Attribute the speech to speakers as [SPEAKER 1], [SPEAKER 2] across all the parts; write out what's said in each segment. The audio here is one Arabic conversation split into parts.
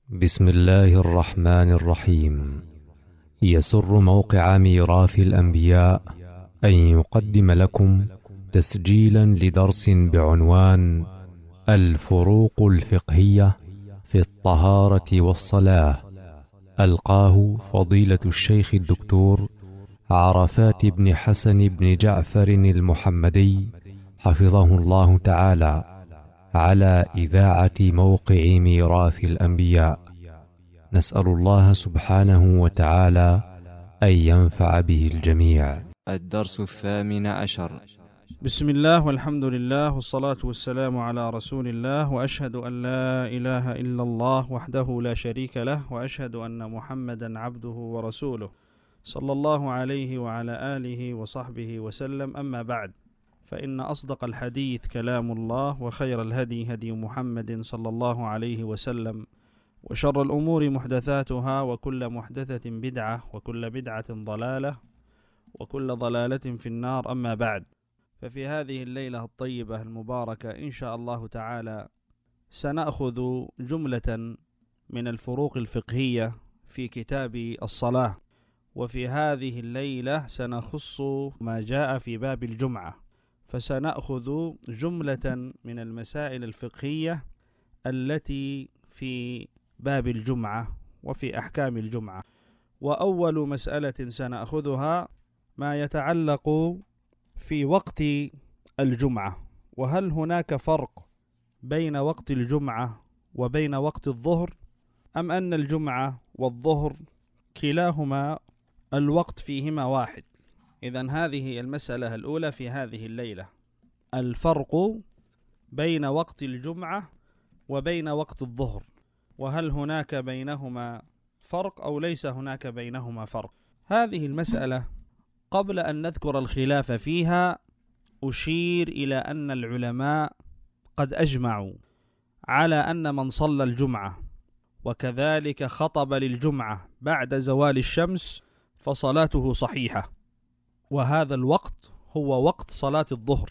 [SPEAKER 1] بسم الله الرحمن الرحيم. يسر موقع ميراث الأنبياء أن يقدم لكم تسجيلا لدرس بعنوان الفروق الفقهية في الطهارة والصلاة، ألقاه فضيلة الشيخ الدكتور عرفات بن حسن بن جعفر المحمدي حفظه الله تعالى على إذاعة موقع ميراث الأنبياء. نسأل الله سبحانه وتعالى أن ينفع به الجميع.
[SPEAKER 2] الدرس 18.
[SPEAKER 3] بسم الله والحمد لله والصلاة والسلام على رسول الله، وأشهد أن لا إله إلا الله وحده لا شريك له، وأشهد أن محمدا عبده ورسوله صلى الله عليه وعلى آله وصحبه وسلم. أما بعد، فإن أصدق الحديث كلام الله، وخير الهدي هدي محمد صلى الله عليه وسلم، وشر الأمور محدثاتها، وكل محدثة بدعة، وكل بدعة ضلالة، وكل ضلالة في النار. أما بعد، ففي هذه الليلة الطيبة المباركة إن شاء الله تعالى سنأخذ جملة من الفروق الفقهية في كتاب الصلاة، وفي هذه الليلة سنخص ما جاء في باب الجمعة، فسنأخذ جملة من المسائل الفقهية التي في باب الجمعة وفي أحكام الجمعة. وأول مسألة سنأخذها ما يتعلق في وقت الجمعة، وهل هناك فرق بين وقت الجمعة وبين وقت الظهر، أم أن الجمعة والظهر كلاهما الوقت فيهما واحد؟ إذن هذه المسألة الأولى في هذه الليلة، الفرق بين وقت الجمعة وبين وقت الظهر، وهل هناك بينهما فرق أو ليس هناك بينهما فرق. هذه المسألة قبل أن نذكر الخلاف فيها أشير إلى أن العلماء قد أجمعوا على أن من صلى الجمعة وكذلك خطب للجمعة بعد زوال الشمس فصلاته صحيحة، وهذا الوقت هو وقت صلاة الظهر،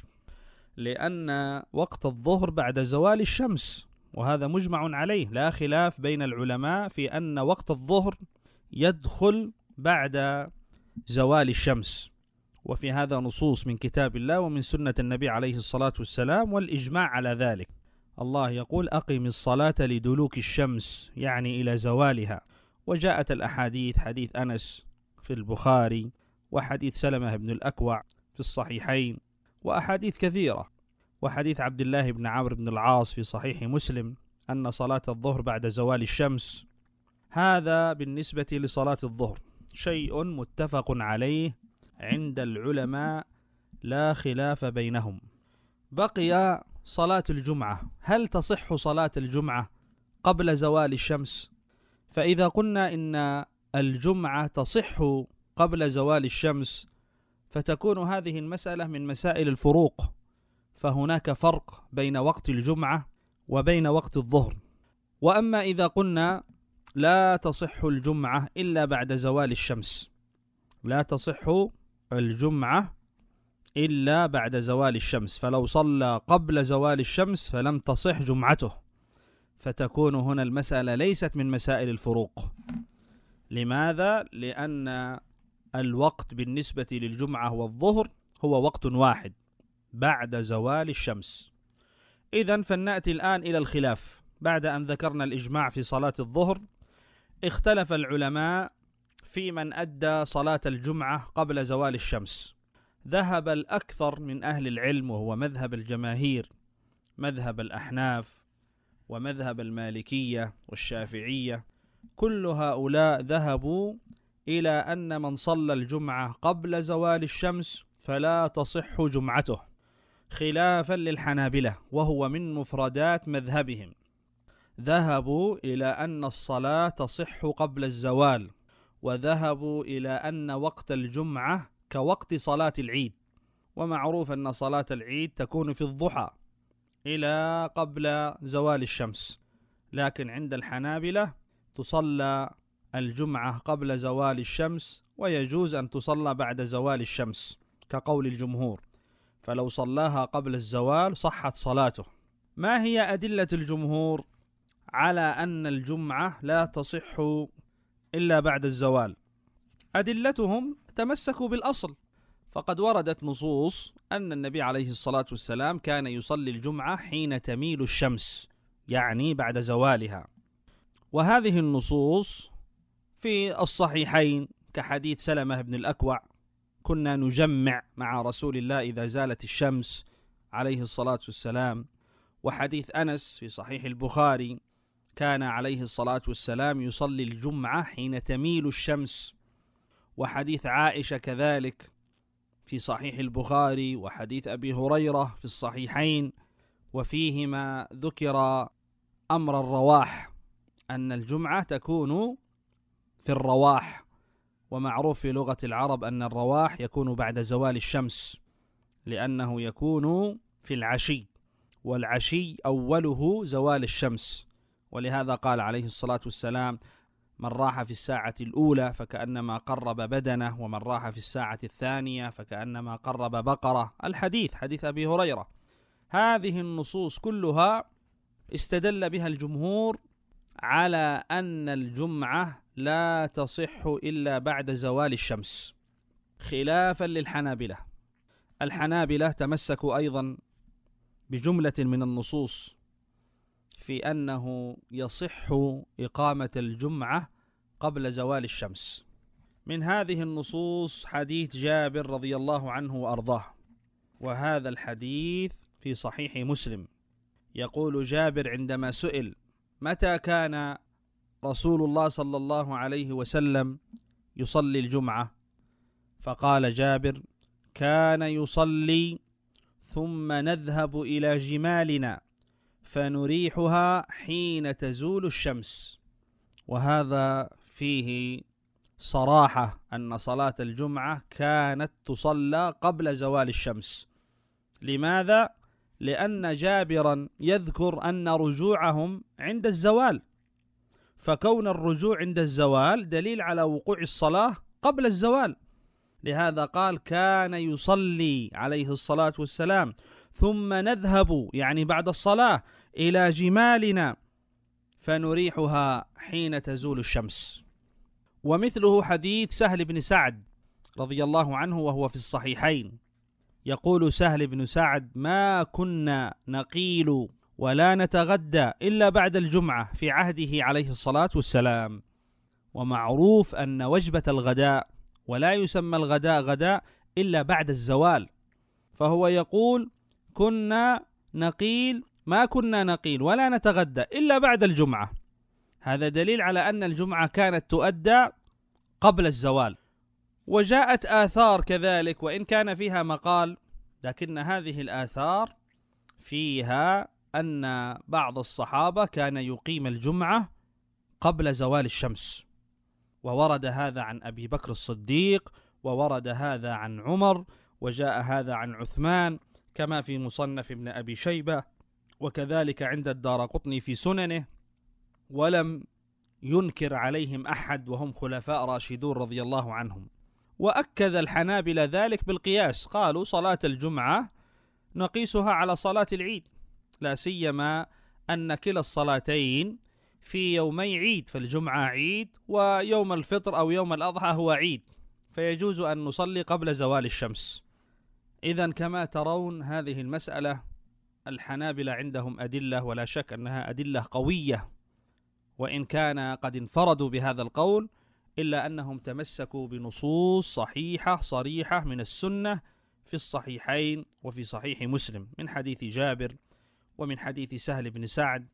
[SPEAKER 3] لأن وقت الظهر بعد زوال الشمس، وهذا مجمع عليه، لا خلاف بين العلماء في أن وقت الظهر يدخل بعد زوال الشمس، وفي هذا نصوص من كتاب الله ومن سنة النبي عليه الصلاة والسلام والإجماع على ذلك. الله يقول: أقم الصلاة لدلوك الشمس، يعني إلى زوالها. وجاءت الأحاديث، حديث أنس في البخاري، وحديث سلمة بن الأكوع في الصحيحين، وأحاديث كثيرة، وحديث عبد الله بن عمرو بن العاص في صحيح مسلم أن صلاة الظهر بعد زوال الشمس. هذا بالنسبة لصلاة الظهر شيء متفق عليه عند العلماء، لا خلاف بينهم. بقي صلاة الجمعة، هل تصح صلاة الجمعة قبل زوال الشمس؟ فإذا قلنا إن الجمعة تصح قبل زوال الشمس، فتكون هذه المسألة من مسائل الفروق، فهناك فرق بين وقت الجمعة وبين وقت الظهر. وأما إذا قلنا لا تصح الجمعة إلا بعد زوال الشمس، لا تصح الجمعة إلا بعد زوال الشمس، فلو صلى قبل زوال الشمس فلم تصح جمعته، فتكون هنا المسألة ليست من مسائل الفروق. لماذا؟ لأن الوقت بالنسبة للجمعة والظهر هو وقت واحد بعد زوال الشمس. إذن فلنأتي الآن إلى الخلاف. بعد أن ذكرنا الإجماع في صلاة الظهر، اختلف العلماء في من أدى صلاة الجمعة قبل زوال الشمس. ذهب الأكثر من أهل العلم، وهو مذهب الجماهير، مذهب الأحناف ومذهب المالكية والشافعية، كل هؤلاء ذهبوا إلى أن من صلى الجمعة قبل زوال الشمس فلا تصح جمعته، خلافا للحنابلة، وهو من مفردات مذهبهم. ذهبوا إلى أن الصلاة تصح قبل الزوال، وذهبوا إلى أن وقت الجمعة كوقت صلاة العيد، ومعروف أن صلاة العيد تكون في الضحى إلى قبل زوال الشمس، لكن عند الحنابلة تصلى الجمعة قبل زوال الشمس، ويجوز أن تصلى بعد زوال الشمس كقول الجمهور، فلو صلاها قبل الزوال صحت صلاته. ما هي أدلة الجمهور على أن الجمعة لا تصح إلا بعد الزوال. أدلتهم تمسكوا بالأصل، فقد وردت نصوص أن النبي عليه الصلاة والسلام كان يصلي الجمعة حين تميل الشمس، يعني بعد زوالها. وهذه النصوص في الصحيحين كحديث سلمة بن الأكوع: كنا نجمع مع رسول الله إذا زالت الشمس عليه الصلاة والسلام. وحديث أنس في صحيح البخاري: كان عليه الصلاة والسلام يصلي الجمعة حين تميل الشمس. وحديث عائشة كذلك في صحيح البخاري، وحديث أبي هريرة في الصحيحين، وفيهما ذكر أمر الرواح، أن الجمعة تكون في الرواح، ومعروف في لغة العرب أن الرواح يكون بعد زوال الشمس، لأنه يكون في العشي، والعشي أوله زوال الشمس. ولهذا قال عليه الصلاة والسلام: من راح في الساعة الأولى فكأنما قرب بدنه، ومن راح في الساعة الثانية فكأنما قرب بقرة. الحديث حديث أبي هريرة. هذه النصوص كلها استدل بها الجمهور على أن الجمعة لا تصح إلا بعد زوال الشمس، خلافا للحنابلة. الحنابلة تمسكوا أيضا بجملة من النصوص في أنه يصح إقامة الجمعة قبل زوال الشمس. من هذه النصوص حديث جابر رضي الله عنه وأرضاه، وهذا الحديث في صحيح مسلم. يقول جابر عندما سئل: متى كان رسول الله صلى الله عليه وسلم يصلي الجمعة؟ فقال جابر: كان يصلي ثم نذهب إلى جمالنا فنريحها حين تزول الشمس. وهذا فيه صراحة أن صلاة الجمعة كانت تصلى قبل زوال الشمس. لماذا؟ لأن جابرا يذكر أن رجوعهم عند الزوال، فكون الرجوع عند الزوال دليل على وقوع الصلاة قبل الزوال. لهذا قال: كان يصلي عليه الصلاة والسلام ثم نذهب، يعني بعد الصلاة، إلى جمالنا فنريحها حين تزول الشمس. ومثله حديث سهل بن سعد رضي الله عنه وهو في الصحيحين. يقول سهل بن سعد: ما كنا نقيل ولا نتغدى إلا بعد الجمعة في عهده عليه الصلاة والسلام. ومعروف أن وجبة الغداء، ولا يسمى الغداء غداء إلا بعد الزوال، فهو يقول: ما كنا نقيل ولا نتغدى إلا بعد الجمعة. هذا دليل على أن الجمعة كانت تؤدى قبل الزوال. وجاءت آثار كذلك، وإن كان فيها مقال، لكن هذه الآثار فيها أن بعض الصحابة كان يقيم الجمعة قبل زوال الشمس، وورد هذا عن أبي بكر الصديق، وورد هذا عن عمر، وجاء هذا عن عثمان كما في مصنف ابن أبي شيبة، وكذلك عند الدارقطني في سننه، ولم ينكر عليهم أحد، وهم خلفاء راشدون رضي الله عنهم. وأكد الحنابلة ذلك بالقياس، قالوا: صلاة الجمعة نقيسها على صلاة العيد، لا سيما أن كلا الصلاتين في يومي عيد، فالجمعة عيد ويوم الفطر أو يوم الأضحى هو عيد، فيجوز أن نصلي قبل زوال الشمس. إذن كما ترون هذه المسألة الحنابلة عندهم أدلة، ولا شك أنها أدلة قوية، وإن كان قد انفردوا بهذا القول، إلا أنهم تمسكوا بنصوص صحيحة صريحة من السنة في الصحيحين وفي صحيح مسلم، من حديث جابر ومن حديث سهل بن سعد،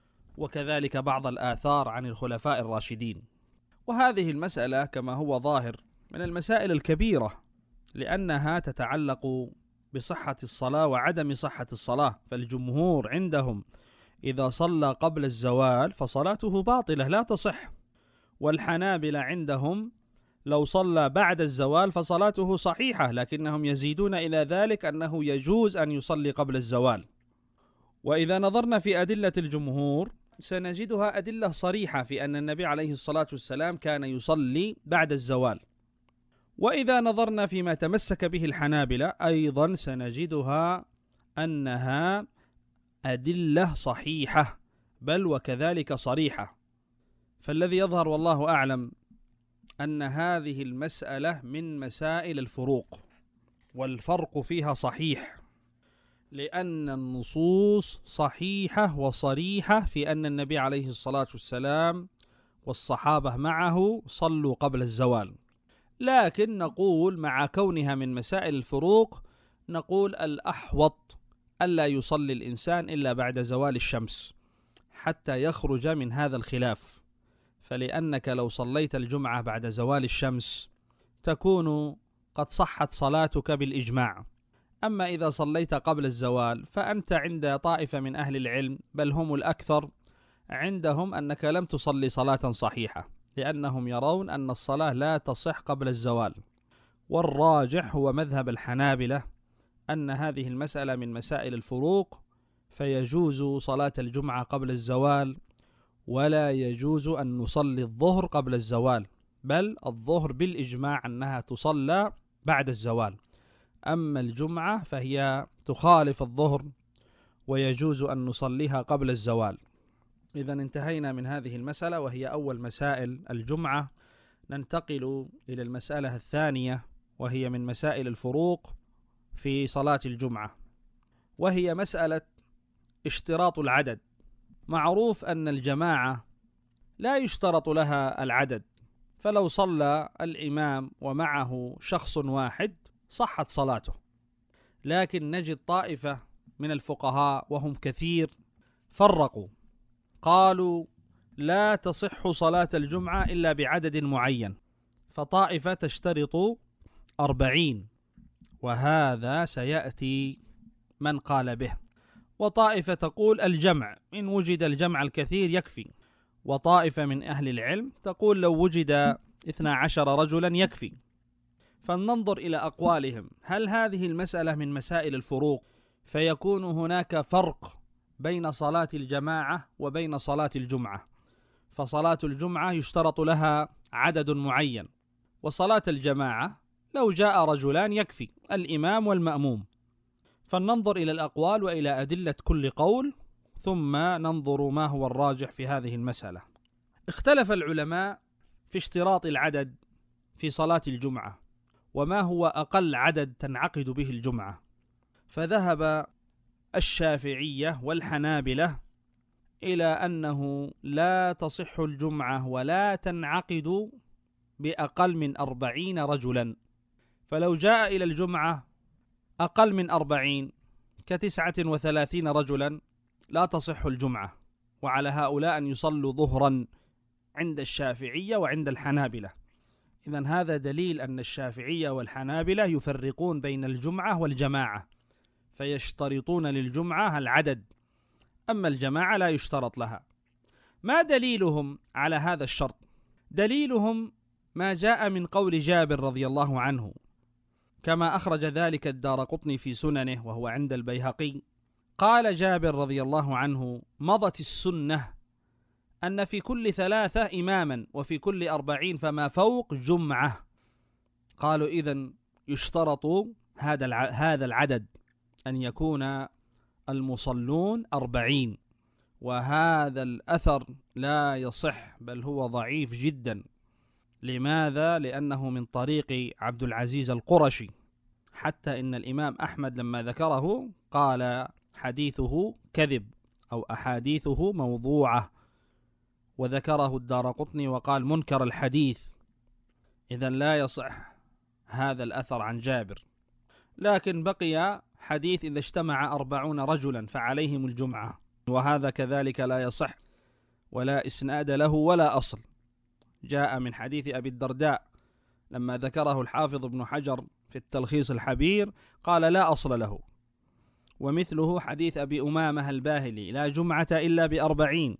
[SPEAKER 3] وكذلك بعض الآثار عن الخلفاء الراشدين. وهذه المسألة كما هو ظاهر من المسائل الكبيرة، لأنها تتعلق بصحة الصلاة وعدم صحة الصلاة. فالجمهور عندهم إذا صلى قبل الزوال فصلاته باطلة لا تصح، والحنابلة عندهم لو صلى بعد الزوال فصلاته صحيحة، لكنهم يزيدون إلى ذلك أنه يجوز أن يصلي قبل الزوال. وإذا نظرنا في أدلة الجمهور سنجدها أدلة صريحة في أن النبي عليه الصلاة والسلام كان يصلي بعد الزوال. وإذا نظرنا فيما تمسك به الحنابلة أيضا سنجدها أنها أدلة صحيحة بل وكذلك صريحة. فالذي يظهر والله أعلم أن هذه المسألة من مسائل الفروق، والفرق فيها صحيح، لأن النصوص صحيحة وصريحة في أن النبي عليه الصلاة والسلام والصحابة معه صلوا قبل الزوال. لكن نقول مع كونها من مسائل الفروق، نقول الأحوط ألا يصلي الإنسان إلا بعد زوال الشمس حتى يخرج من هذا الخلاف، فلأنك لو صليت الجمعة بعد زوال الشمس تكون قد صحت صلاتك بالإجماع. أما إذا صليت قبل الزوال فأنت عند طائفة من أهل العلم، بل هم الأكثر عندهم، أنك لم تصلي صلاة صحيحة، لأنهم يرون أن الصلاة لا تصح قبل الزوال. والراجح هو مذهب الحنابلة أن هذه المسألة من مسائل الفروق، فيجوز صلاة الجمعة قبل الزوال، ولا يجوز أن نصلي الظهر قبل الزوال، بل الظهر بالإجماع أنها تصلى بعد الزوال. أما الجمعة فهي تخالف الظهر ويجوز أن نصليها قبل الزوال. إذا انتهينا من هذه المسألة وهي أول مسائل الجمعة. ننتقل إلى المسألة الثانية وهي من مسائل الفروق في صلاة الجمعة، وهي مسألة اشتراط العدد. معروف أن الجماعة لا يشترط لها العدد، فلو صلى الإمام ومعه شخص واحد صحت صلاته. لكن نجد طائفة من الفقهاء وهم كثير فرقوا، قالوا لا تصح صلاة الجمعة إلا بعدد معين، فطائفة تشترط 40، وهذا سيأتي من قال به. وطائفة تقول الجمع، إن وجد الجمع الكثير يكفي. وطائفة من أهل العلم تقول لو وجد 12 رجلا يكفي. فلننظر إلى أقوالهم، هل هذه المسألة من مسائل الفروق فيكون هناك فرق بين صلاة الجماعة وبين صلاة الجمعة؟ فصلاة الجمعة يشترط لها عدد معين، وصلاة الجماعة لو جاء رجلان يكفي، الإمام والمأموم. فلننظر إلى الأقوال وإلى أدلة كل قول، ثم ننظر ما هو الراجح في هذه المسألة. اختلف العلماء في اشتراط العدد في صلاة الجمعة، وما هو أقل عدد تنعقد به الجمعة. فذهب الشافعية والحنابلة إلى أنه لا تصح الجمعة ولا تنعقد بأقل من 40 رجلا. فلو جاء إلى الجمعة أقل من 40 ك39 رجلا لا تصح الجمعة، وعلى هؤلاء أن يصلوا ظهرا عند الشافعية وعند الحنابلة. إذن هذا دليل أن الشافعية والحنابلة يفرقون بين الجمعة والجماعة، فيشترطون للجمعة العدد، أما الجماعة لا يشترط لها. ما دليلهم على هذا الشرط؟ دليلهم ما جاء من قول جابر رضي الله عنه، كما أخرج ذلك الدارقطني في سننه وهو عند البيهقي. قال جابر رضي الله عنه: مضت السنة أن في كل 3 إماما وفي كل 40 فما فوق جمعة. قالوا إذن يشترط هذا العدد أن يكون المصلون 40، وهذا الأثر لا يصح، بل هو ضعيف جدا. لماذا؟ لأنه من طريق عبد العزيز القرشي، حتى إن الإمام أحمد لما ذكره قال حديثه كذب أو أحاديثه موضوعة، وذكره الدارقطني وقال منكر الحديث. إذن لا يصح هذا الأثر عن جابر. لكن بقي حديث إذا اجتمع 40 رجلا فعليهم الجمعة، وهذا كذلك لا يصح ولا إسناد له ولا أصل. جاء من حديث أبي الدرداء لما ذكره الحافظ ابن حجر في التلخيص الحبير قال لا أصل له. ومثله حديث أبي أمامة الباهلي: لا جمعة إلا ب40،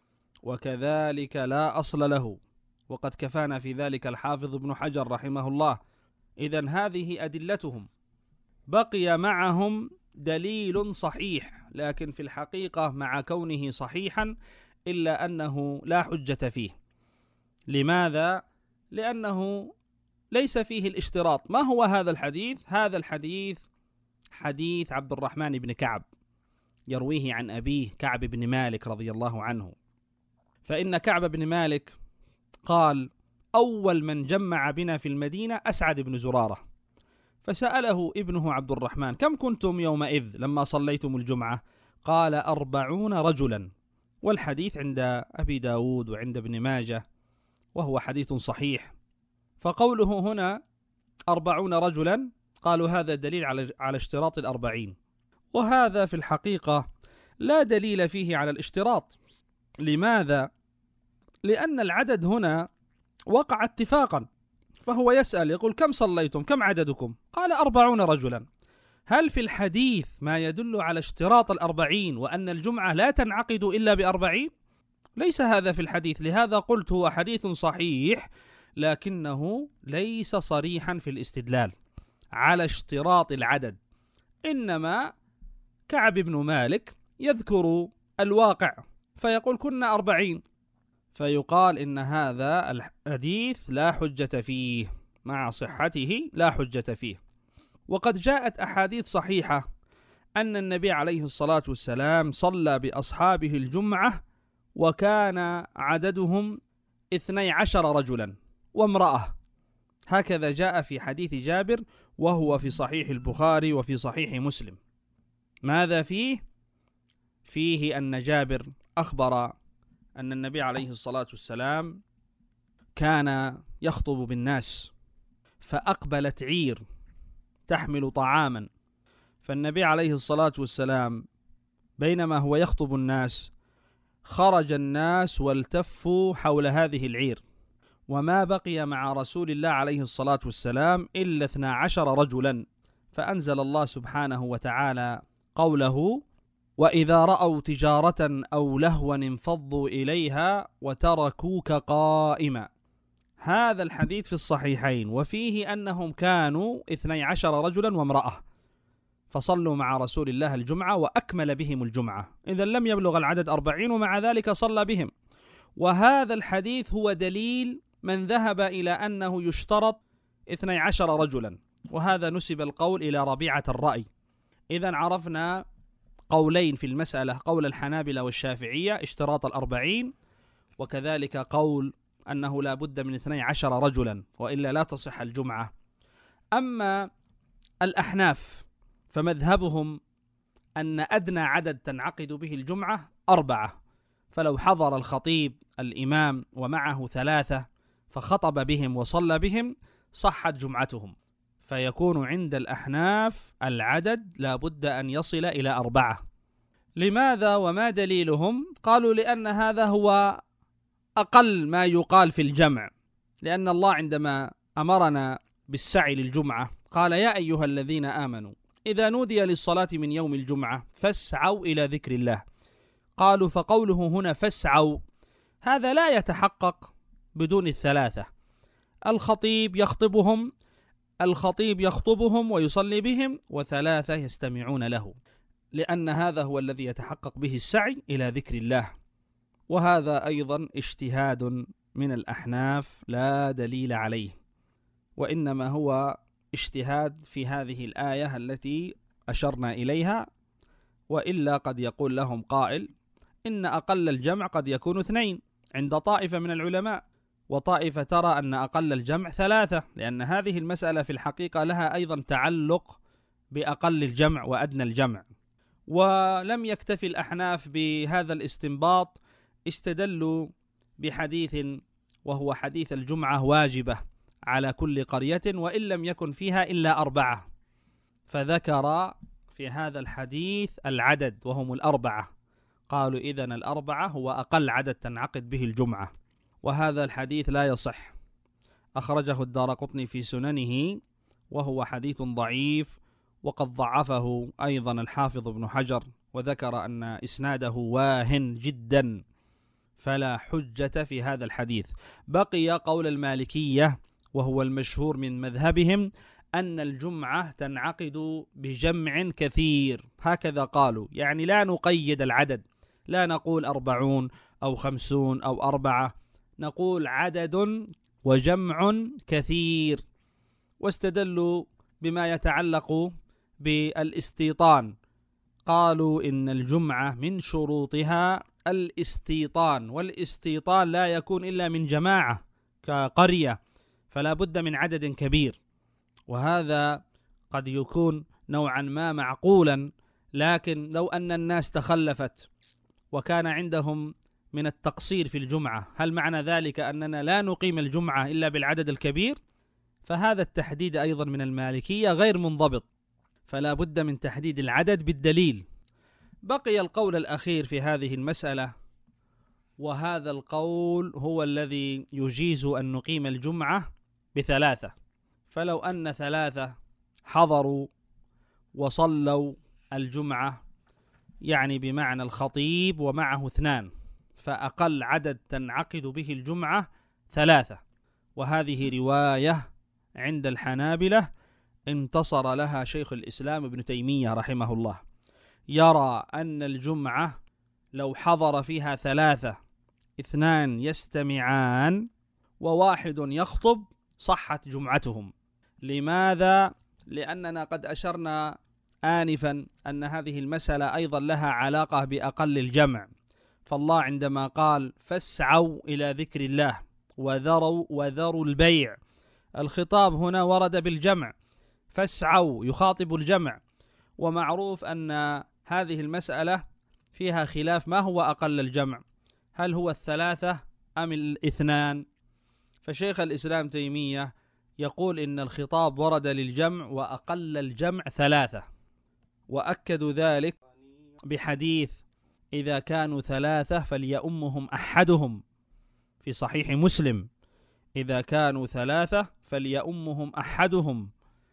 [SPEAKER 3] وكذلك لا أصل له، وقد كفانا في ذلك الحافظ ابن حجر رحمه الله. إذن هذه أدلتهم. بقي معهم دليل صحيح، لكن في الحقيقة مع كونه صحيحا إلا أنه لا حجة فيه. لماذا؟ لأنه ليس فيه الاشتراط. ما هو هذا الحديث؟ هذا الحديث حديث عبد الرحمن بن كعب يرويه عن أبيه كعب بن مالك رضي الله عنه، فإن كعب بن مالك قال: أول من جمع بنا في المدينة أسعد بن زرارة، فسأله ابنه عبد الرحمن: كم كنتم يومئذ لما صليتم الجمعة؟ قال: 40 رجلا. والحديث عند أبي داود وعند ابن ماجه، وهو حديث صحيح. فقوله هنا 40 رجلا، قالوا هذا دليل على اشتراط 40، وهذا في الحقيقة لا دليل فيه على الاشتراط. لماذا؟ لأن العدد هنا وقع اتفاقا، فهو يسأل يقول: كم صليتم؟ كم عددكم؟ قال: 40 رجلا. هل في الحديث ما يدل على اشتراط 40 وأن الجمعة لا تنعقد إلا ب40؟ ليس هذا في الحديث. لهذا قلت هو حديث صحيح، لكنه ليس صريحا في الاستدلال على اشتراط العدد، إنما كعب بن مالك يذكر الواقع فيقول: كنا 40، فيقال إن هذا الحديث لا حجة فيه، مع صحته لا حجة فيه. وقد جاءت أحاديث صحيحة أن النبي عليه الصلاة والسلام صلى بأصحابه الجمعة وكان عددهم 12 رجلا وامرأة، هكذا جاء في حديث جابر، وهو في صحيح البخاري وفي صحيح مسلم. ماذا فيه؟ فيه أن جابر أخبر أن النبي عليه الصلاة والسلام كان يخطب بالناس، فأقبلت عير تحمل طعاما، فالنبي عليه الصلاة والسلام بينما هو يخطب الناس خرج الناس والتفوا حول هذه العير، وما بقي مع رسول الله عليه الصلاة والسلام إلا 12 رجلا، فأنزل الله سبحانه وتعالى قوله: وإذا رأوا تجارة أو لهوا انفضوا إليها وتركوك قائما. هذا الحديث في الصحيحين، وفيه أنهم كانوا 12 رجلا وامرأة، فصلوا مع رسول الله الجمعة وأكمل بهم الجمعة، إذا لم يبلغ العدد 40 ومع ذلك صلى بهم. وهذا الحديث هو دليل من ذهب إلى أنه يشترط 12 رجلا، وهذا نسب القول إلى ربيعة الرأي. إذا عرفنا قولين في المسألة: قول الحنابلة والشافعية اشتراط 40، وكذلك قول أنه لا بد من 12 رجلا وإلا لا تصح الجمعة. أما الأحناف فمذهبهم أن أدنى عدد تنعقد به الجمعة 4، فلو حضر الخطيب الإمام ومعه 3 فخطب بهم وصلى بهم صحت جمعتهم، فيكون عند الأحناف العدد لا بد أن يصل إلى 4. لماذا وما دليلهم؟ قالوا: لأن هذا هو أقل ما يقال في الجمع، لأن الله عندما أمرنا بالسعي للجمعة قال: يا أيها الذين آمنوا إذا نودي للصلاة من يوم الجمعة فاسعوا إلى ذكر الله. قالوا: فقوله هنا فاسعوا هذا لا يتحقق بدون 3. الخطيب يخطبهم ويصلي بهم، و3 يستمعون له، لأن هذا هو الذي يتحقق به السعي إلى ذكر الله. وهذا أيضا اجتهاد من الأحناف لا دليل عليه، وإنما هو اجتهاد في هذه الآية التي أشرنا إليها. وإلا قد يقول لهم قائل: إن أقل الجمع قد يكون 2 عند طائفة من العلماء، وطائفة ترى أن أقل الجمع 3، لأن هذه المسألة في الحقيقة لها أيضا تعلق بأقل الجمع وأدنى الجمع. ولم يكتفي الأحناف بهذا الاستنباط، استدلوا بحديث وهو حديث الجمعة واجبة على كل قرية وإن لم يكن فيها إلا 4، فذكر في هذا الحديث العدد وهم 4، قالوا إذن 4 هو أقل عدد تنعقد به الجمعة، وهذا الحديث لا يصح. أخرجه الدارقطني في سننه وهو حديث ضعيف، وقد ضعفه أيضا الحافظ ابن حجر، وذكر أن إسناده واهن جدا، فلا حجة في هذا الحديث. بقي قول المالكية وهو المشهور من مذهبهم أن الجمعة تنعقد بجمع كثير، هكذا قالوا، يعني لا نقيد العدد، لا نقول 40 أو 50 أو 4، نقول عدد وجمع كثير. واستدلوا بما يتعلق بالاستيطان، قالوا إن الجمعة من شروطها الاستيطان، والاستيطان لا يكون إلا من جماعة كقرية، فلا بد من عدد كبير، وهذا قد يكون نوعا ما معقولا. لكن لو أن الناس تخلفت وكان عندهم من التقصير في الجمعة، هل معنى ذلك أننا لا نقيم الجمعة إلا بالعدد الكبير؟ فهذا التحديد أيضا من المالكية غير منضبط، فلا بد من تحديد العدد بالدليل. بقي القول الأخير في هذه المسألة، وهذا القول هو الذي يجيز أن نقيم الجمعة ب3، فلو أن 3 حضروا وصلوا الجمعة، يعني بمعنى الخطيب ومعه 2، فأقل عدد تنعقد به الجمعة 3، وهذه رواية عند الحنابلة انتصر لها شيخ الإسلام ابن تيمية رحمه الله، يرى أن الجمعة لو حضر فيها 3، 2 يستمعان و1 يخطب صحت جمعتهم. لماذا؟ لأننا قد أشرنا آنفا أن هذه المسألة أيضا لها علاقة بأقل الجمع، فالله عندما قال فاسعوا إلى ذكر الله وذروا البيع، الخطاب هنا ورد بالجمع، فاسعوا يخاطب الجمع، ومعروف أن هذه المسألة فيها خلاف ما هو أقل الجمع، هل هو 3 أم 2؟ فشيخ الإسلام تيمية يقول إن الخطاب ورد للجمع وأقل الجمع 3، وأكدوا ذلك بحديث إذا كانوا 3 فليؤمهم أحدهم في صحيح مسلم، إذا كانوا 3 فليؤمهم أحدهم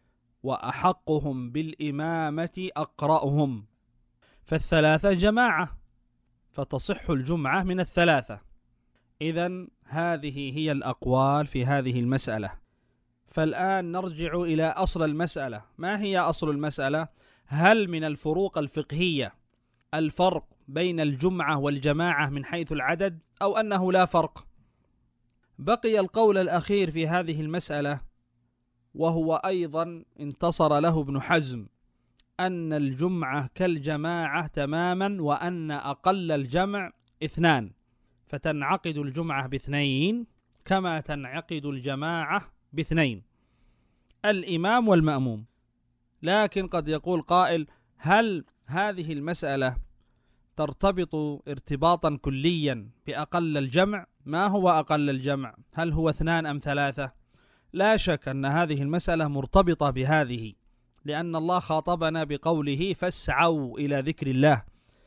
[SPEAKER 3] وأحقهم بالإمامة أقرأهم، فال3 جماعة فتصح الجمعة من ال3. إذن هذه هي الأقوال في هذه المسألة. فالآن نرجع إلى أصل المسألة. ما هي أصل المسألة؟ هل من الفروق الفقهية الفرق بين الجمعة والجماعة من حيث العدد، أو أنه لا فرق؟ بقي القول الأخير في هذه المسألة، وهو أيضا انتصر له ابن حزم، أن الجمعة كالجماعة تماما، وأن أقل الجمع 2، فتنعقد الجمعة ب2 كما تنعقد الجماعة ب2، الإمام والمأموم. لكن قد يقول قائل: هل هذه المسألة ترتبط ارتباطا كليا بأقل الجمع؟ ما هو أقل الجمع؟ هل هو 2 أم 3؟ لا شك أن هذه المسألة مرتبطة بهذه، لأن الله خاطبنا بقوله فاسعوا إلى ذكر الله،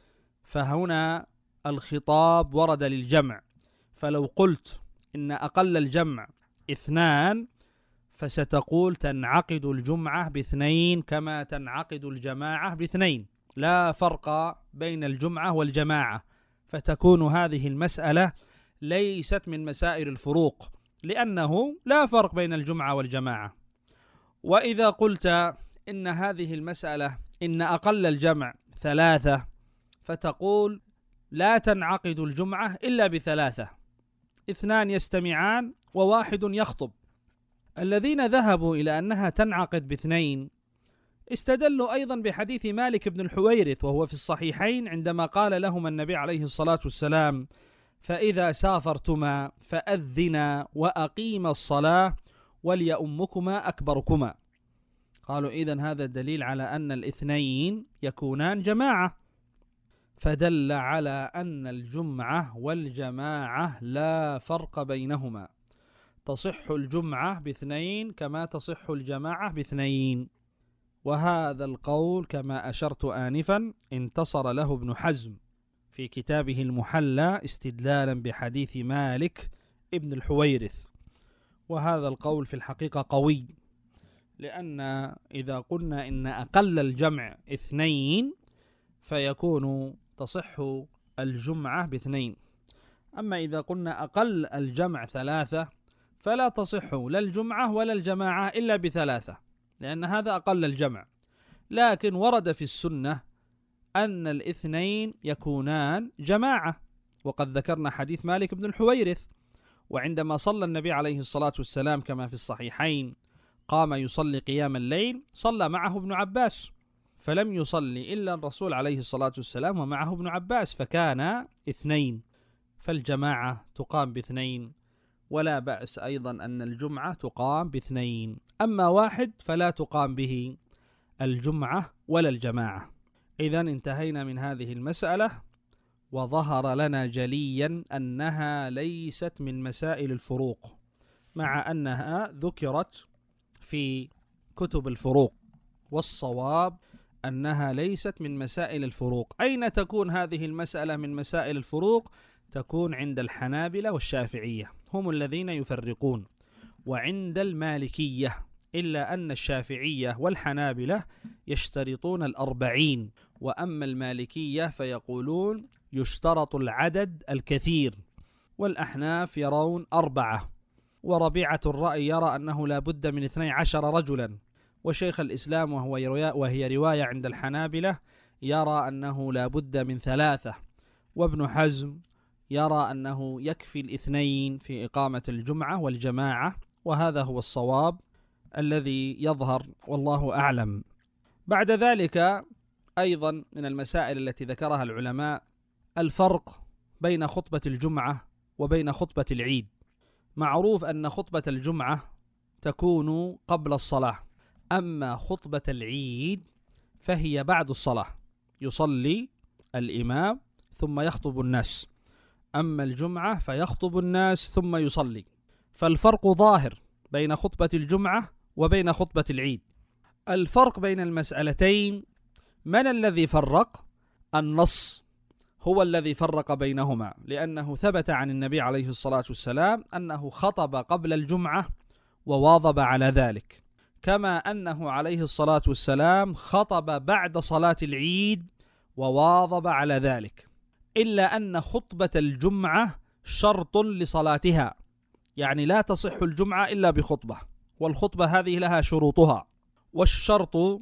[SPEAKER 3] فهنا الخطاب ورد للجمع. فلو قلت إن أقل الجمع 2، فستقول تنعقد الجمعة ب2 كما تنعقد الجماعة ب2، لا فرق بين الجمعة والجماعة، فتكون هذه المسألة ليست من مسائل الفروق، لأنه لا فرق بين الجمعة والجماعة. وإذا قلت إن هذه المسألة إن أقل الجمع 3، فتقول لا تنعقد الجمعة إلا ب3، 2 يستمعان و1 يخطب. الذين ذهبوا إلى أنها تنعقد ب2 استدلوا أيضا بحديث مالك بن الحويرث، وهو في الصحيحين، عندما قال لهما النبي عليه الصلاة والسلام: فإذا سافرتما فأذنا وأقيم الصلاة وليؤمكما أكبركما. قالوا إذن هذا دليل على أن ال2 يكونان جماعة، فدل على أن الجمعة والجماعة لا فرق بينهما، تصح الجمعة ب2 كما تصح الجماعة ب2. وهذا القول كما أشرت آنفا انتصر له ابن حزم في كتابه المحلى استدلالا بحديث مالك ابن الحويرث، وهذا القول في الحقيقة قوي، لأن إذا قلنا إن أقل الجمع 2 فيكون تصح الجمعة ب2، أما إذا قلنا أقل الجمع 3 فلا تصح لا الجمعة ولا الجماعة إلا ب3، لأن هذا أقل الجمع. لكن ورد في السنة أن ال2 يكونان جماعة، وقد ذكرنا حديث مالك بن الحويرث، وعندما صلى النبي عليه الصلاة والسلام كما في الصحيحين قام يصلي قيام الليل، صلى معه ابن عباس، فلم يصلي إلا الرسول عليه الصلاة والسلام ومعه ابن عباس، فكان 2، فالجماعة تقام ب2، ولا بأس أيضا أن الجمعة تقام ب2. أما 1 فلا تقام به الجمعة ولا الجماعة. إذن انتهينا من هذه المسألة، وظهر لنا جليا أنها ليست من مسائل الفروق، مع أنها ذكرت في كتب الفروق، والصواب أنها ليست من مسائل الفروق. أين تكون هذه المسألة من مسائل الفروق؟ تكون عند الحنابلة والشافعية، هم الذين يفرقون، وعند المالكية، إلا أن الشافعية والحنابلة يشترطون 40، وأما المالكية فيقولون يشترط العدد الكثير، والأحناف يرون 4، وربيعة الرأي يرى أنه لا بد من 12 رجلا، وشيخ الإسلام وهي رواية عند الحنابلة يرى أنه لا بد من 3، وابن حزم يرى أنه يكفي 2 في إقامة الجمعة والجماعة، وهذا هو الصواب الذي يظهر والله أعلم. بعد ذلك أيضا من المسائل التي ذكرها العلماء الفرق بين خطبة الجمعة وبين خطبة العيد. معروف أن خطبة الجمعة تكون قبل الصلاة، أما خطبة العيد فهي بعد الصلاة، يصلي الإمام ثم يخطب الناس، أما الجمعة فيخطب الناس ثم يصلي. فالفرق ظاهر بين خطبة الجمعة وبين خطبة العيد. الفرق بين المسألتين من الذي فرق؟ النص هو الذي فرق بينهما، لأنه ثبت عن النبي عليه الصلاة والسلام أنه خطب قبل الجمعة وواظب على ذلك، كما أنه عليه الصلاة والسلام خطب بعد صلاة العيد وواظب على ذلك، إلا أن خطبة الجمعة شرط لصلاتها، يعني لا تصح الجمعة إلا بخطبة، والخطبة هذه لها شروطها، والشرط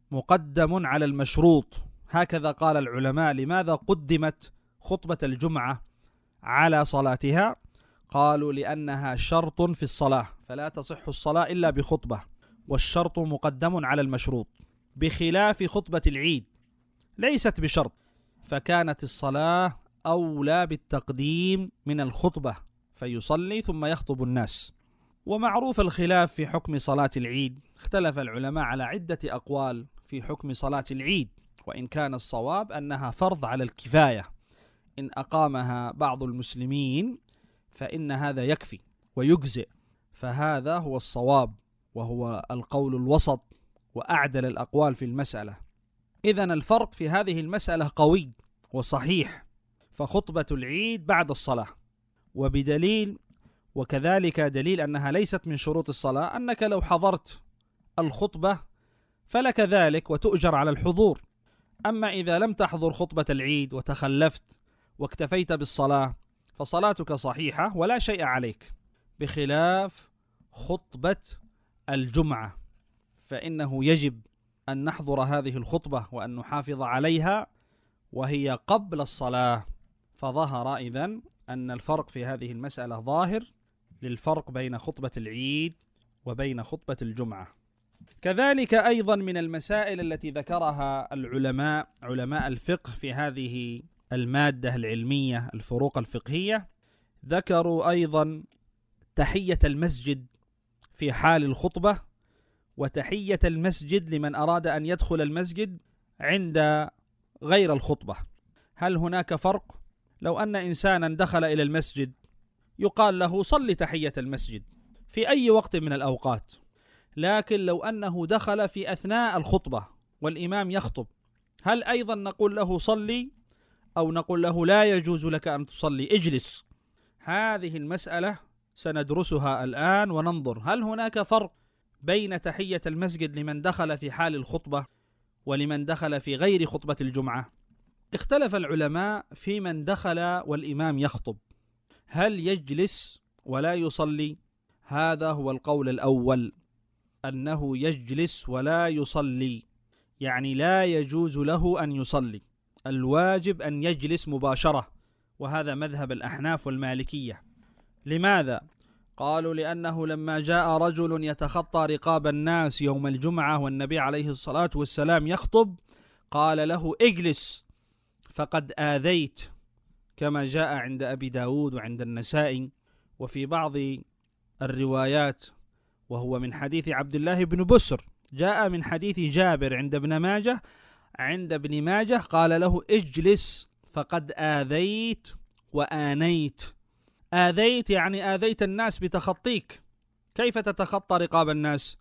[SPEAKER 3] مقدم على المشروط، هكذا قال العلماء. لماذا قدمت خطبة الجمعة على صلاتها؟ قالوا لأنها شرط في الصلاة، فلا تصح الصلاة إلا بخطبة، والشرط مقدم على المشروط، بخلاف خطبة العيد ليست بشرط، فكانت الصلاة أولى بالتقديم من الخطبة، فيصلي ثم يخطب الناس. ومعروف الخلاف في حكم صلاة العيد، اختلف العلماء على عدة أقوال في حكم صلاة العيد، وإن كان الصواب أنها فرض على الكفاية، إن أقامها بعض المسلمين فإن هذا يكفي ويجزئ، فهذا هو الصواب وهو القول الوسط وأعدل الأقوال في المسألة. إذن الفرق في هذه المسألة قوي وصحيح، فخطبة العيد بعد الصلاة، وبدليل وكذلك دليل أنها ليست من شروط الصلاة أنك لو حضرت الخطبة فلك ذلك وتؤجر على الحضور، أما إذا لم تحضر خطبة العيد وتخلفت واكتفيت بالصلاة فصلاتك صحيحة ولا شيء عليك، بخلاف خطبة الجمعة فإنه يجب أن نحضر هذه الخطبة وأن نحافظ عليها وهي قبل الصلاة. فظهر إذن أن الفرق في هذه المسألة ظاهر للفرق بين خطبة العيد وبين خطبة الجمعة. كذلك أيضا من المسائل التي ذكرها العلماء علماء الفقه في هذه المادة العلمية الفروق الفقهية، ذكروا أيضا تحية المسجد في حال الخطبة، وتحية المسجد لمن أراد أن يدخل المسجد عند غير الخطبة. هل هناك فرق؟ لو أن إنسانا دخل إلى المسجد يقال له صلي تحية المسجد في أي وقت من الأوقات، لكن لو أنه دخل في أثناء الخطبة والإمام يخطب، هل أيضا نقول له صلي أو نقول له لا يجوز لك أن تصلي اجلس؟ هذه المسألة سندرسها الآن وننظر هل هناك فرق بين تحية المسجد لمن دخل في حال الخطبة ولمن دخل في غير خطبة الجمعة. اختلف العلماء في من دخل والإمام يخطب، هل يجلس ولا يصلي؟ هذا هو القول الأول، أنه يجلس ولا يصلي، يعني لا يجوز له أن يصلي، الواجب أن يجلس مباشرة، وهذا مذهب الأحناف والمالكية. لماذا؟ قالوا لأنه لما جاء رجل يتخطى رقاب الناس يوم الجمعة والنبي عليه الصلاة والسلام يخطب قال له اجلس فقد آذيت، كما جاء عند أبي داود وعند النسائي وفي بعض الروايات، وهو من حديث عبد الله بن بسر. جاء من حديث جابر عند ابن ماجه، عند ابن ماجه قال له اجلس فقد آذيت وآنيت. آذيت يعني آذيت الناس بتخطيك، كيف تتخطى رقاب الناس؟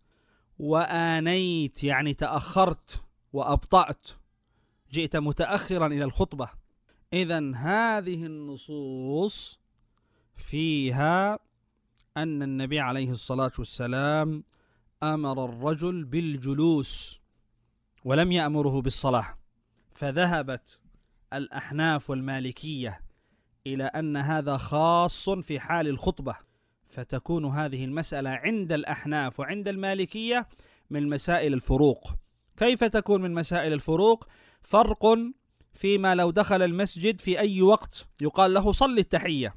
[SPEAKER 3] وآنيت يعني تأخرت وأبطأت، جئت متأخرا إلى الخطبة. إذن هذه النصوص فيها أن النبي عليه الصلاة والسلام أمر الرجل بالجلوس ولم يأمره بالصلاة، فذهبت الأحناف والمالكية إلى أن هذا خاص في حال الخطبة، فتكون هذه المسألة عند الأحناف وعند المالكية من مسائل الفروق. كيف تكون من مسائل الفروق؟ فرق فيما لو دخل المسجد في أي وقت يقال له صل التحية،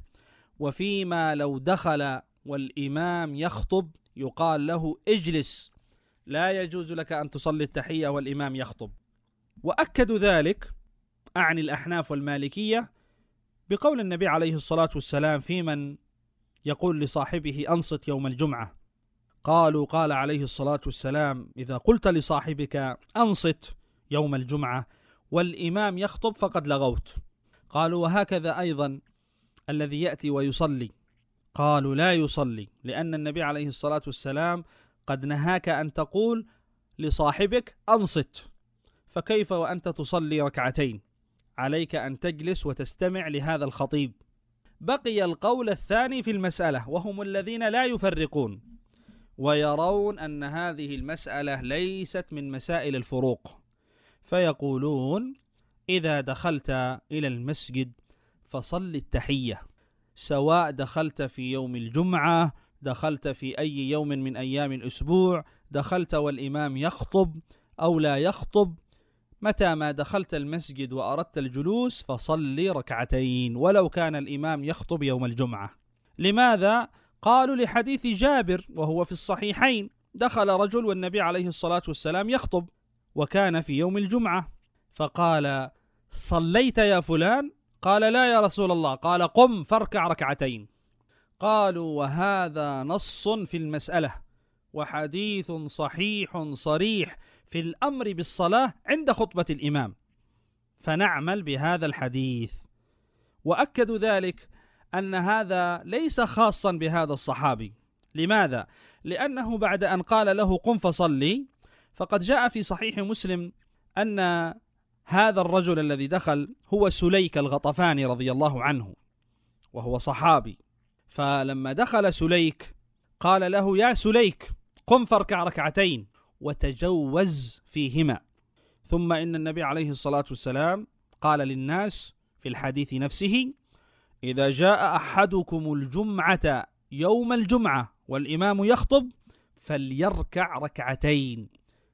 [SPEAKER 3] وفيما لو دخل والإمام يخطب يقال له اجلس، لا يجوز لك أن تصلي التحية والإمام يخطب. وأكدوا ذلك أعني الأحناف والمالكية بقول النبي عليه الصلاة والسلام في من يقول لصاحبه أنصت يوم الجمعة. قالوا قال عليه الصلاة والسلام إذا قلت لصاحبك أنصت يوم الجمعة والإمام يخطب فقد لغوت. قالوا وهكذا أيضا الذي يأتي ويصلي، قالوا لا يصلي، لأن النبي عليه الصلاة والسلام قد نهاك أن تقول لصاحبك أنصت، فكيف وأنت تصلي ركعتين؟ عليك أن تجلس وتستمع لهذا الخطيب. بقي القول الثاني في المسألة، وهم الذين لا يفرقون ويرون أن هذه المسألة ليست من مسائل الفروق، فيقولون إذا دخلت إلى المسجد فصل التحية، سواء دخلت في يوم الجمعة، دخلت في أي يوم من أيام الأسبوع، دخلت والإمام يخطب أو لا يخطب، متى ما دخلت المسجد وأردت الجلوس فصل ركعتين ولو كان الإمام يخطب يوم الجمعة. لماذا؟ قالوا لحديث جابر وهو في الصحيحين، دخل رجل والنبي عليه الصلاة والسلام يخطب وكان في يوم الجمعة، فقال صليت يا فلان؟ قال لا يا رسول الله. قال قم فاركع ركعتين. قالوا وهذا نص في المسألة وحديث صحيح صريح في الأمر بالصلاة عند خطبة الإمام، فنعمل بهذا الحديث. وأكدوا ذلك أن هذا ليس خاصا بهذا الصحابي. لماذا؟ لأنه بعد أن قال له قم فصلي، فقد جاء في صحيح مسلم أن هذا الرجل الذي دخل هو سليك الغطفاني رضي الله عنه، وهو صحابي. فلما دخل سليك قال له يا سليك قم فاركع ركعتين وتجوز فيهما. ثم إن النبي عليه الصلاة والسلام قال للناس في الحديث نفسه إذا جاء أحدكم الجمعة يوم الجمعة والإمام يخطب فليركع ركعتين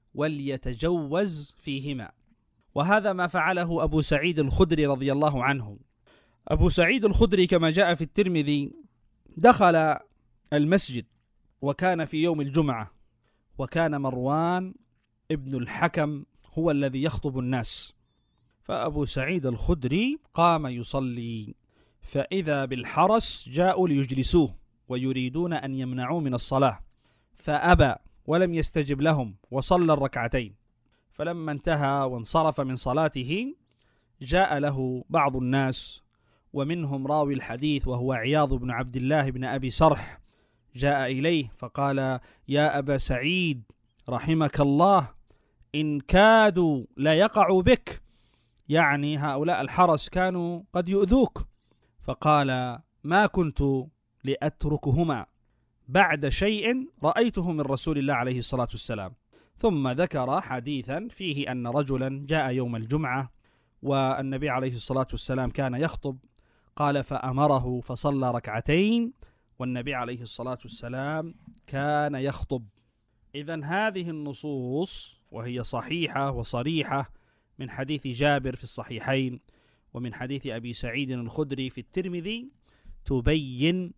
[SPEAKER 3] وليتجوز فيهما. وهذا ما فعله أبو سعيد الخدري رضي الله عنه. أبو سعيد الخدري كما جاء في الترمذي دخل المسجد وكان في يوم الجمعة، وكان مروان ابن الحكم هو الذي يخطب الناس، فأبو سعيد الخدري قام يصلي، فإذا بالحرس جاءوا ليجلسوه ويريدون أن يمنعوه من الصلاة، فأبى ولم يستجب لهم وصلى الركعتين. فلما انتهى وانصرف من صلاته جاء له بعض الناس ومنهم راوي الحديث وهو عياض بن عبد الله بن أبي سرح، جاء إليه فقال يا أبا سعيد رحمك الله إن كادوا لا يقعوا بك، يعني هؤلاء الحرس كانوا قد يؤذوك. فقال ما كنت لأتركهما بعد شيء رأيته من رسول الله عليه الصلاة والسلام. ثم ذكر حديثا فيه أن رجلا جاء يوم الجمعة والنبي عليه الصلاة والسلام كان يخطب، قال فأمره فصلى ركعتين والنبي عليه الصلاة والسلام كان يخطب. إذن هذه النصوص وهي صحيحة وصريحة من حديث جابر في الصحيحين ومن حديث أبي سعيد الخدري في الترمذي تبين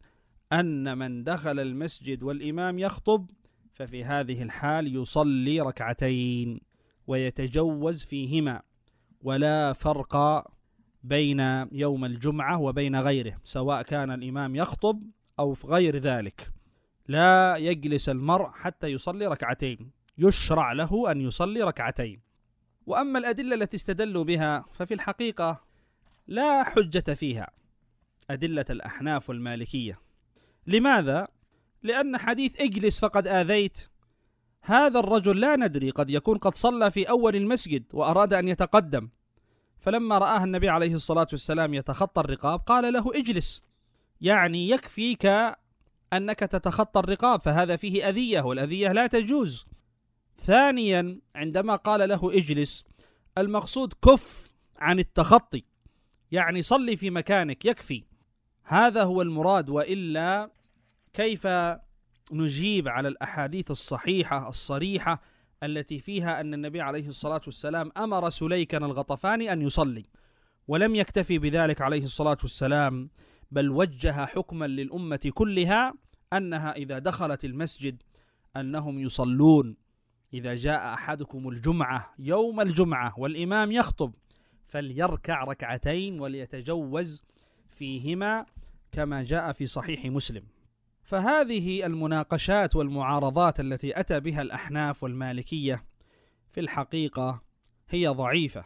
[SPEAKER 3] أن من دخل المسجد والإمام يخطب ففي هذه الحال يصلي ركعتين ويتجوز فيهما، ولا فرق بين يوم الجمعة وبين غيره، سواء كان الإمام يخطب أو في غير ذلك. لا يجلس المرء حتى يصلي ركعتين، يشرع له أن يصلي ركعتين. وأما الأدلة التي استدلوا بها ففي الحقيقة لا حجة فيها، أدلة الأحناف والمالكية. لماذا؟ لأن حديث اجلس فقد آذيت، هذا الرجل لا ندري، قد يكون قد صلى في أول المسجد وأراد أن يتقدم، فلما رآه النبي عليه الصلاة والسلام يتخطى الرقاب قال له اجلس، يعني يكفيك أنك تتخطى الرقاب، فهذا فيه أذية، والأذية لا تجوز. ثانيا عندما قال له اجلس المقصود كف عن التخطي، يعني صلي في مكانك يكفي، هذا هو المراد. وإلا كيف نجيب على الأحاديث الصحيحة الصريحة التي فيها أن النبي عليه الصلاة والسلام أمر سليكا الغطفاني أن يصلي، ولم يكتفي بذلك عليه الصلاة والسلام، بل وجه حكما للأمة كلها أنها إذا دخلت المسجد أنهم يصلون. إذا جاء أحدكم الجمعة يوم الجمعة والإمام يخطب فليركع ركعتين وليتجوز فيهما كما جاء في صحيح مسلم. فهذه المناقشات والمعارضات التي أتى بها الأحناف والمالكية في الحقيقة هي ضعيفة.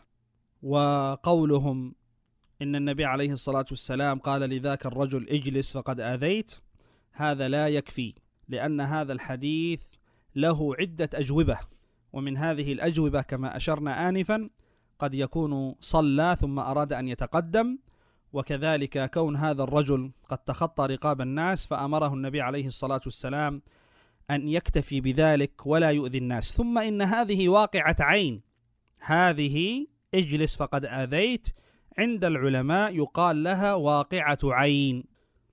[SPEAKER 3] وقولهم إن النبي عليه الصلاة والسلام قال لذاك الرجل اجلس فقد آذيت، هذا لا يكفي، لأن هذا الحديث له عدة أجوبة، ومن هذه الأجوبة كما أشرنا آنفا قد يكون صلى ثم أراد أن يتقدم، وكذلك كون هذا الرجل قد تخطى رقاب الناس فأمره النبي عليه الصلاة والسلام أن يكتفي بذلك ولا يؤذي الناس. ثم إن هذه واقعة عين، هذه اجلس فقد آذيت عند العلماء يقال لها واقعة عين،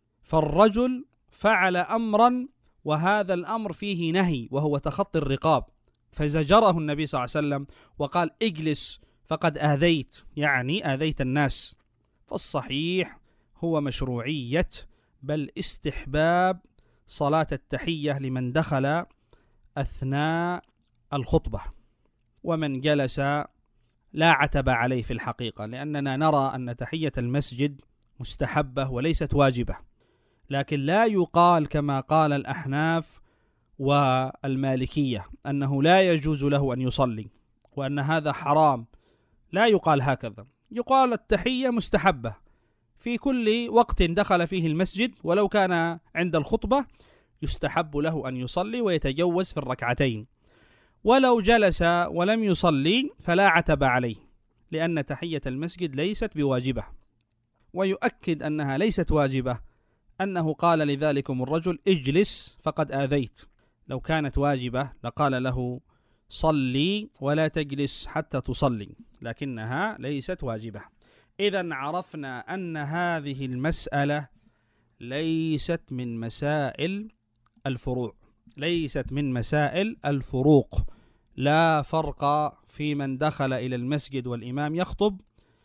[SPEAKER 3] فالرجل فعل أمرا وهذا الأمر فيه نهي وهو تخطي الرقاب، فزجره النبي صلى الله عليه وسلم وقال اجلس فقد آذيت، يعني آذيت الناس. فالصحيح هو مشروعية بل استحباب صلاة التحية لمن دخل أثناء الخطبة، ومن جلس لا عتب عليه في الحقيقة، لأننا نرى أن تحية المسجد مستحبة وليست واجبة، لكن لا يقال كما قال الأحناف والمالكية أنه لا يجوز له أن يصلي وأن هذا حرام، لا يقال هكذا، يقال التحية مستحبة في كل وقت دخل فيه المسجد، ولو كان عند الخطبة يستحب له أن يصلي ويتجوز في الركعتين، ولو جلس ولم يصلي فلا عتب عليه، لأن تحية المسجد ليست بواجبة. ويؤكد أنها ليست واجبة أنه قال لذلكم الرجل اجلس فقد آذيت، لو كانت واجبة لقال له صلي ولا تجلس حتى تصلي، لكنها ليست واجبة. إذن عرفنا أن هذه المسألة ليست من مسائل الفروع، ليست من مسائل الفروق، لا فرق في من دخل إلى المسجد والإمام يخطب،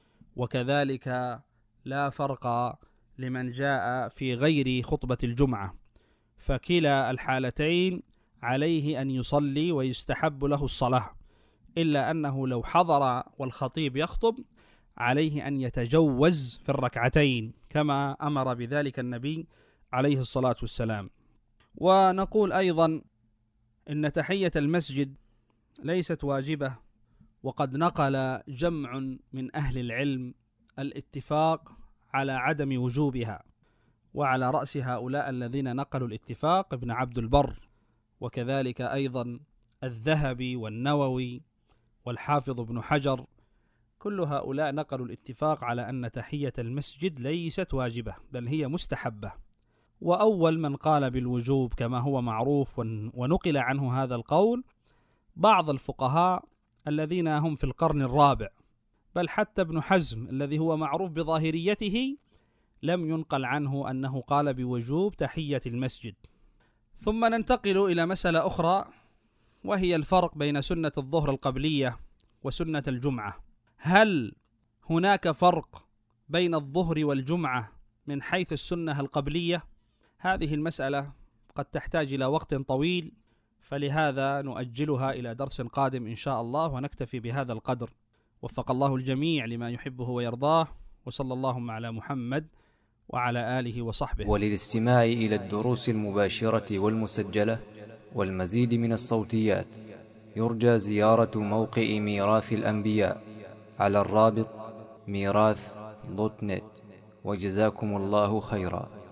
[SPEAKER 3] وكذلك لا فرق لمن جاء في غير خطبة الجمعة، فكلا الحالتين عليه أن يصلي ويستحب له الصلاة، إلا أنه لو حضر والخطيب يخطب عليه أن يتجوز في الركعتين كما أمر بذلك النبي عليه الصلاة والسلام. ونقول أيضا إن تحية المسجد ليست واجبة، وقد نقل جمع من أهل العلم الاتفاق على عدم وجوبها، وعلى رأس هؤلاء الذين نقلوا الاتفاق ابن عبد البر، وكذلك أيضا الذهبي والنووي والحافظ ابن حجر، كل هؤلاء نقلوا الاتفاق على أن تحية المسجد ليست واجبة بل هي مستحبة. وأول من قال بالوجوب كما هو معروف ونقل عنه هذا القول بعض الفقهاء الذين هم في القرن الرابع، بل حتى ابن حزم الذي هو معروف بظاهريته لم ينقل عنه أنه قال بوجوب تحية المسجد. ثم ننتقل إلى مسألة أخرى، وهي الفرق بين سنة الظهر القبلية وسنة الجمعة. هل هناك فرق بين الظهر والجمعة من حيث السنة القبلية؟ هذه المسألة قد تحتاج إلى وقت طويل، فلهذا نؤجلها إلى درس قادم إن شاء الله، ونكتفي بهذا القدر. وفق الله الجميع لما يحبه ويرضاه، وصلى اللهم على محمد وعلى آله وصحبه.
[SPEAKER 2] وللاستماع إلى الدروس المباشرة والمسجلة والمزيد من الصوتيات يرجى زيارة موقع ميراث الأنبياء على الرابط ميراث.net. وجزاكم الله خيرا.